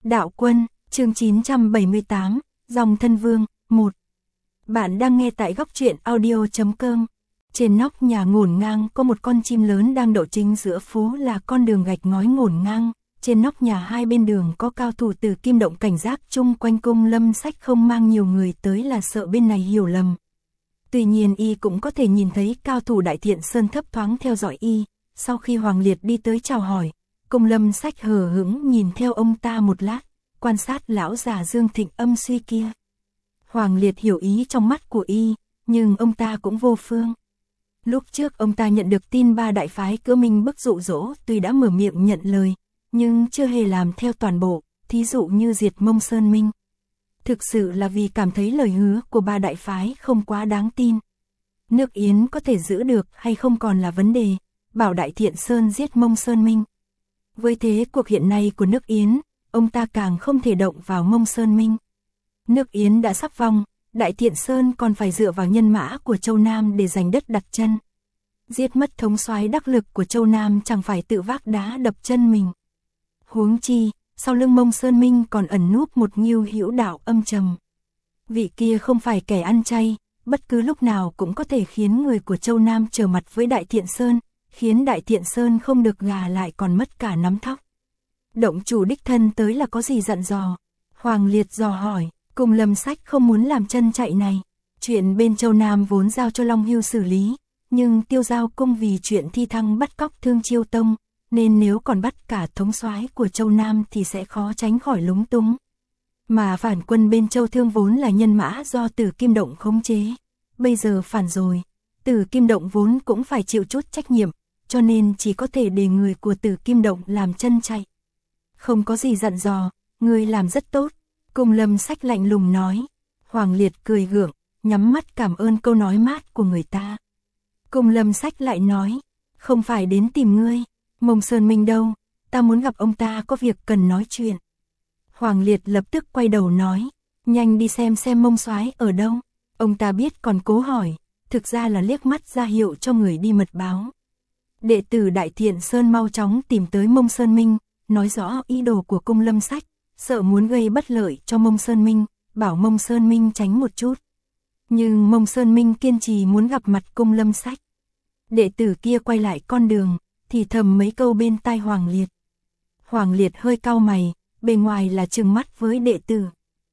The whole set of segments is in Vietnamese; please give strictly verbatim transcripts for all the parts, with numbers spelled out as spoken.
Đạo Quân, chương chín trăm bảy mươi tám, Dòng Thân Vương, một. Bạn đang nghe tại góc truyện audio chấm com. Trên nóc nhà ngổn ngang có một con chim lớn đang đậu chính giữa phố là con đường gạch ngói ngổn ngang. Trên nóc nhà hai bên đường có cao thủ Tử Kim Động cảnh giác chung quanh. Cung Lâm Sách không mang nhiều người tới là sợ bên này hiểu lầm. Tuy nhiên y cũng có thể nhìn thấy cao thủ Đại Thiện Sơn thấp thoáng theo dõi y. Sau khi Hoàng Liệt đi tới chào hỏi, Cung Lâm Sách hờ hững nhìn theo ông ta một lát, quan sát lão già Dương Thịnh âm suy kia. Hoàng Liệt hiểu ý trong mắt của y, nhưng ông ta cũng vô phương. Lúc trước ông ta nhận được tin ba đại phái Cỡ Minh bức dụ dỗ, tuy đã mở miệng nhận lời, nhưng chưa hề làm theo toàn bộ, thí dụ như diệt Mông Sơn Minh. Thực sự là vì cảm thấy lời hứa của ba đại phái không quá đáng tin. Nước Yến có thể giữ được hay không còn là vấn đề, bảo Đại Thiện Sơn giết Mông Sơn Minh. Với thế cuộc hiện nay của nước Yến, ông ta càng không thể động vào Mông Sơn Minh. Nước Yến đã sắp vong, Đại Thiện Sơn còn phải dựa vào nhân mã của Châu Nam để giành đất đặt chân. Giết mất thống soái đắc lực của Châu Nam chẳng phải tự vác đá đập chân mình. Huống chi, sau lưng Mông Sơn Minh còn ẩn núp một Ngưu Hữu Đạo âm trầm. Vị kia không phải kẻ ăn chay, bất cứ lúc nào cũng có thể khiến người của Châu Nam trở mặt với Đại Thiện Sơn, khiến Đại Thiện Sơn không được gà lại còn mất cả nắm thóc. Động chủ đích thân tới là có gì dặn dò? Hoàng Liệt dò hỏi. Cung Lâm Sách không muốn làm chân chạy này. Chuyện bên Châu Nam vốn giao cho Long Hưu xử lý, nhưng Tiêu Giao Cung vì chuyện thi thăng bắt cóc Thương Chiêu Tông, nên nếu còn bắt cả thống soái của Châu Nam thì sẽ khó tránh khỏi lúng túng. Mà phản quân bên Châu Thương vốn là nhân mã do Tử Kim Động khống chế. Bây giờ phản rồi, Tử Kim Động vốn cũng phải chịu chút trách nhiệm, cho nên chỉ có thể để người của Tử Kim Động làm chân chạy. Không có gì dặn dò, người làm rất tốt. Cung Lâm Sách lạnh lùng nói. Hoàng Liệt cười gượng, nhắm mắt cảm ơn câu nói mát của người ta. Cung Lâm Sách lại nói, không phải đến tìm ngươi, Mông Sơn Minh đâu, ta muốn gặp ông ta có việc cần nói chuyện. Hoàng Liệt lập tức quay đầu nói, nhanh đi xem xem Mông soái ở đâu. Ông ta biết còn cố hỏi, thực ra là liếc mắt ra hiệu cho người đi mật báo. Đệ tử Đại Thiện Sơn mau chóng tìm tới Mông Sơn Minh, nói rõ ý đồ của Cung Lâm Sách. Sợ muốn gây bất lợi cho Mông Sơn Minh, bảo Mông Sơn Minh tránh một chút. Nhưng Mông Sơn Minh kiên trì muốn gặp mặt Cung Lâm Sách. Đệ tử kia quay lại con đường, thì thầm mấy câu bên tai Hoàng Liệt. Hoàng Liệt hơi cau mày, bề ngoài là trừng mắt với đệ tử.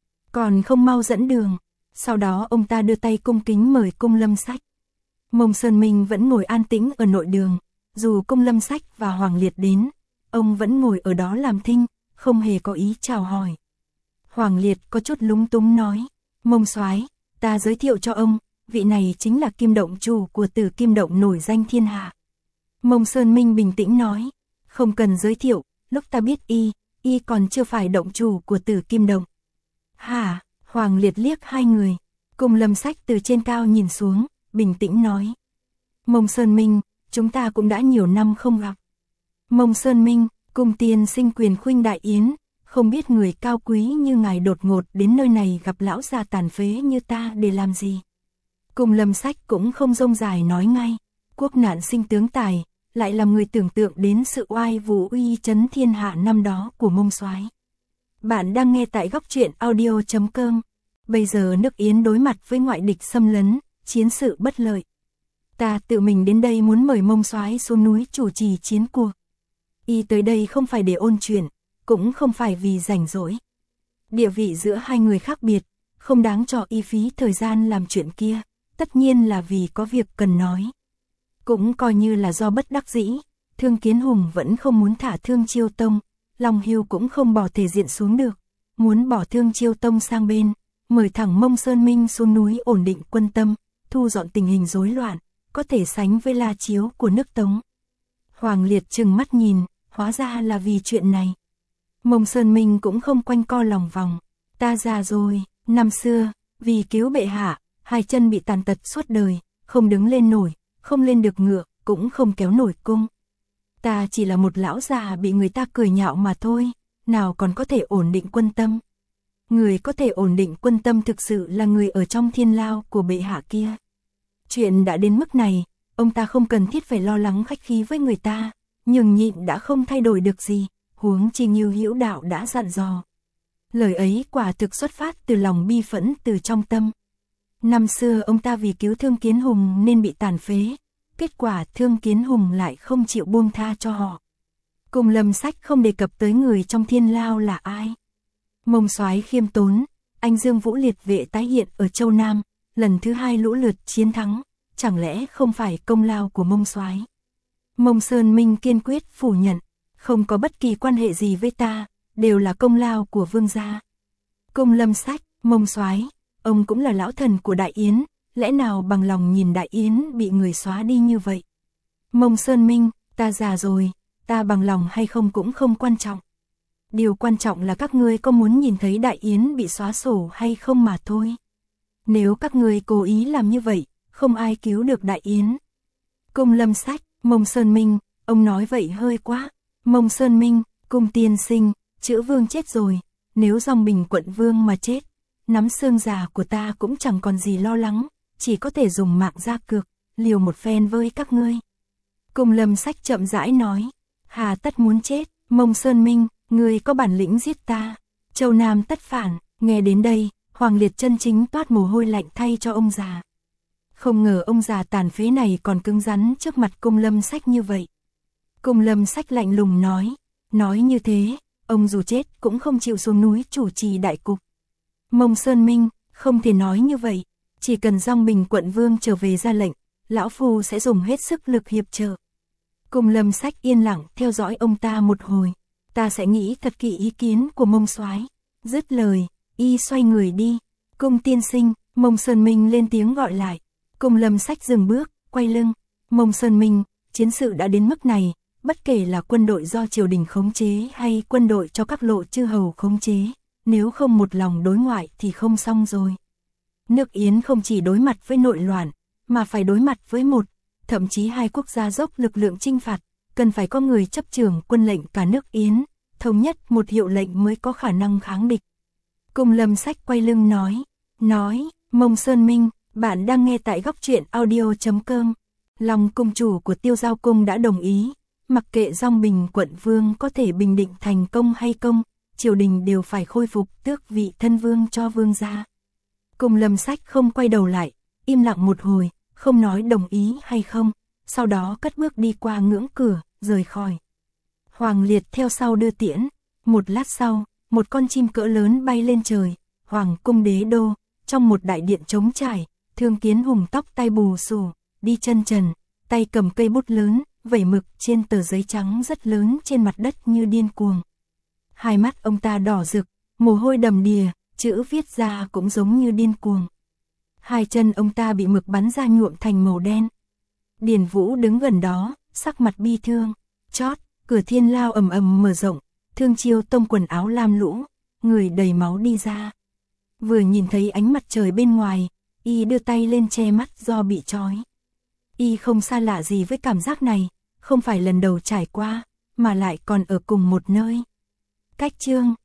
Còn không mau dẫn đường. Sau đó ông ta đưa tay cung kính mời Cung Lâm Sách. Mông Sơn Minh vẫn ngồi an tĩnh ở nội đường. Dù Cung Lâm Sách và Hoàng Liệt đến, ông vẫn ngồi ở đó làm thinh, không hề có ý chào hỏi. Hoàng Liệt có chút lúng túng nói, Mông soái, ta giới thiệu cho ông, vị này chính là Kim Động chủ của Tử Kim Động nổi danh thiên hạ. Mông Sơn Minh bình tĩnh nói, không cần giới thiệu, lúc ta biết y, y còn chưa phải động chủ của Tử Kim Động. Hả? Hoàng Liệt liếc hai người. Cung Lâm Sách từ trên cao nhìn xuống, bình tĩnh nói, Mông Sơn Minh, chúng ta cũng đã nhiều năm không gặp. Mông Sơn Minh, Cung tiên sinh quyền khuynh đại yến, không biết người cao quý như ngài đột ngột đến nơi này gặp lão già tàn phế như ta để làm gì. Cung Lâm Sách cũng không rông dài nói ngay, quốc nạn sinh tướng tài, lại làm người tưởng tượng đến sự oai vũ uy chấn thiên hạ năm đó của Mông soái. Bạn đang nghe tại góc truyện audio chấm com. Bây giờ nước Yến đối mặt với ngoại địch xâm lấn, chiến sự bất lợi. Ta tự mình đến đây muốn mời Mông soái xuống núi chủ trì chiến cuộc. Y tới đây không phải để ôn chuyện, cũng không phải vì rảnh rỗi. Địa vị giữa hai người khác biệt, không đáng cho y phí thời gian làm chuyện kia, tất nhiên là vì có việc cần nói. Cũng coi như là do bất đắc dĩ, Thương Kiến Hùng vẫn không muốn thả Thương Chiêu Tông, Long Hưu cũng không bỏ thể diện xuống được, muốn bỏ Thương Chiêu Tông sang bên, mời thẳng Mông Sơn Minh xuống núi ổn định quân tâm, thu dọn tình hình rối loạn, có thể sánh với La Chiếu của nước Tống. Hoàng Liệt trừng mắt nhìn, hóa ra là vì chuyện này. Mông Sơn Minh cũng không quanh co lòng vòng. Ta già rồi, năm xưa, vì cứu bệ hạ, hai chân bị tàn tật suốt đời, không đứng lên nổi, không lên được ngựa, cũng không kéo nổi cung. Ta chỉ là một lão già bị người ta cười nhạo mà thôi, nào còn có thể ổn định quân tâm. Người có thể ổn định quân tâm thực sự là người ở trong thiên lao của bệ hạ kia. Chuyện đã đến mức này, ông ta không cần thiết phải lo lắng khách khí với người ta. Nhưng nhịn đã không thay đổi được gì, huống chi Ngưu Hữu Đạo đã dặn dò, Lời ấy quả thực xuất phát từ lòng bi phẫn từ trong tâm. Năm xưa ông ta vì cứu Thương Kiến Hùng nên bị tàn phế, kết quả Thương Kiến Hùng lại không chịu buông tha cho họ. Cùng Lâm Sách không đề cập tới người trong thiên lao là ai. Mông Soái khiêm tốn, anh Dương Vũ liệt vệ tái hiện ở Châu Nam, lần thứ hai lũ lượt chiến thắng, chẳng lẽ không phải công lao của Mông Soái? Mông Sơn Minh kiên quyết phủ nhận, không có bất kỳ quan hệ gì với ta, đều là công lao của Vương gia. Cung Lâm Sách, Mông Soái, ông cũng là lão thần của Đại Yến, lẽ nào bằng lòng nhìn Đại Yến bị người xóa đi như vậy? Mông Sơn Minh, ta già rồi, ta bằng lòng hay không cũng không quan trọng. Điều quan trọng là các ngươi có muốn nhìn thấy Đại Yến bị xóa sổ hay không mà thôi. Nếu các ngươi cố ý làm như vậy, không ai cứu được Đại Yến. Cung Lâm Sách, Mông Sơn Minh, ông nói vậy hơi quá. Mông Sơn Minh, Cung tiên sinh, chữ Vương chết rồi, nếu Dòng Bình quận Vương mà chết, nắm xương già của ta cũng chẳng còn gì lo lắng, chỉ có thể dùng mạng ra cược, liều một phen với các ngươi. Cung Lâm Sách chậm rãi nói, hà tất muốn chết, Mông Sơn Minh, ngươi có bản lĩnh giết ta, Châu Nam tất phản. Nghe đến đây, Hoàng Liệt chân chính toát mồ hôi lạnh thay cho ông già. Không ngờ ông già tàn phế này còn cứng rắn trước mặt Cung Lâm Sách như vậy. Cung Lâm Sách lạnh lùng nói, nói như thế, ông dù chết cũng không chịu xuống núi chủ trì đại cục. Mông Sơn Minh, không thể nói như vậy, chỉ cần Dòng Bình quận Vương trở về ra lệnh, lão phu sẽ dùng hết sức lực hiệp trợ. Cung Lâm Sách yên lặng theo dõi ông ta một hồi, ta sẽ nghĩ thật kỹ ý kiến của Mông Soái. Dứt lời, y xoay người đi. Cung tiên sinh, Mông Sơn Minh lên tiếng gọi lại. Cung Lâm Sách dừng bước, quay lưng. Mông Sơn Minh, chiến sự đã đến mức này, bất kể là quân đội do triều đình khống chế hay quân đội cho các lộ chư hầu khống chế, nếu không một lòng đối ngoại thì không xong rồi. Nước Yến không chỉ đối mặt với nội loạn, mà phải đối mặt với một, thậm chí hai quốc gia dốc lực lượng chinh phạt, cần phải có người chấp trưởng quân lệnh cả nước Yến, thống nhất một hiệu lệnh mới có khả năng kháng địch. Cung Lâm Sách quay lưng nói, nói, Mông Sơn Minh, bạn đang nghe tại góc truyện audio chấm com. Lòng cung chủ của Tiêu Giao Cung đã đồng ý, mặc kệ Dòng Bình quận Vương có thể bình định thành công hay không, triều đình đều phải khôi phục tước vị thân vương cho vương gia. Cung Lâm Sách không quay đầu lại, im lặng một hồi, không nói đồng ý hay không, sau đó cất bước đi qua ngưỡng cửa, rời khỏi. Hoàng Liệt theo sau đưa tiễn, một lát sau, một con chim cỡ lớn bay lên trời, Hoàng cung đế đô, trong một đại điện trống trải, Thương Kiến Hùng tóc tai bù xù, đi chân trần, tay cầm cây bút lớn, vẩy mực trên tờ giấy trắng rất lớn trên mặt đất như điên cuồng. Hai mắt ông ta đỏ rực, mồ hôi đầm đìa, chữ viết ra cũng giống như điên cuồng. Hai chân ông ta bị mực bắn ra nhuộm thành màu đen. Điền Vũ đứng gần đó, sắc mặt bi thương. Chót, cửa thiên lao ầm ầm mở rộng, Thương Chiêu Tông quần áo lam lũ, người đầy máu đi ra. Vừa nhìn thấy ánh mặt trời bên ngoài, y đưa tay lên che mắt do bị trói. Y không xa lạ gì với cảm giác này, không phải lần đầu trải qua, mà lại còn ở cùng một nơi. Cách chương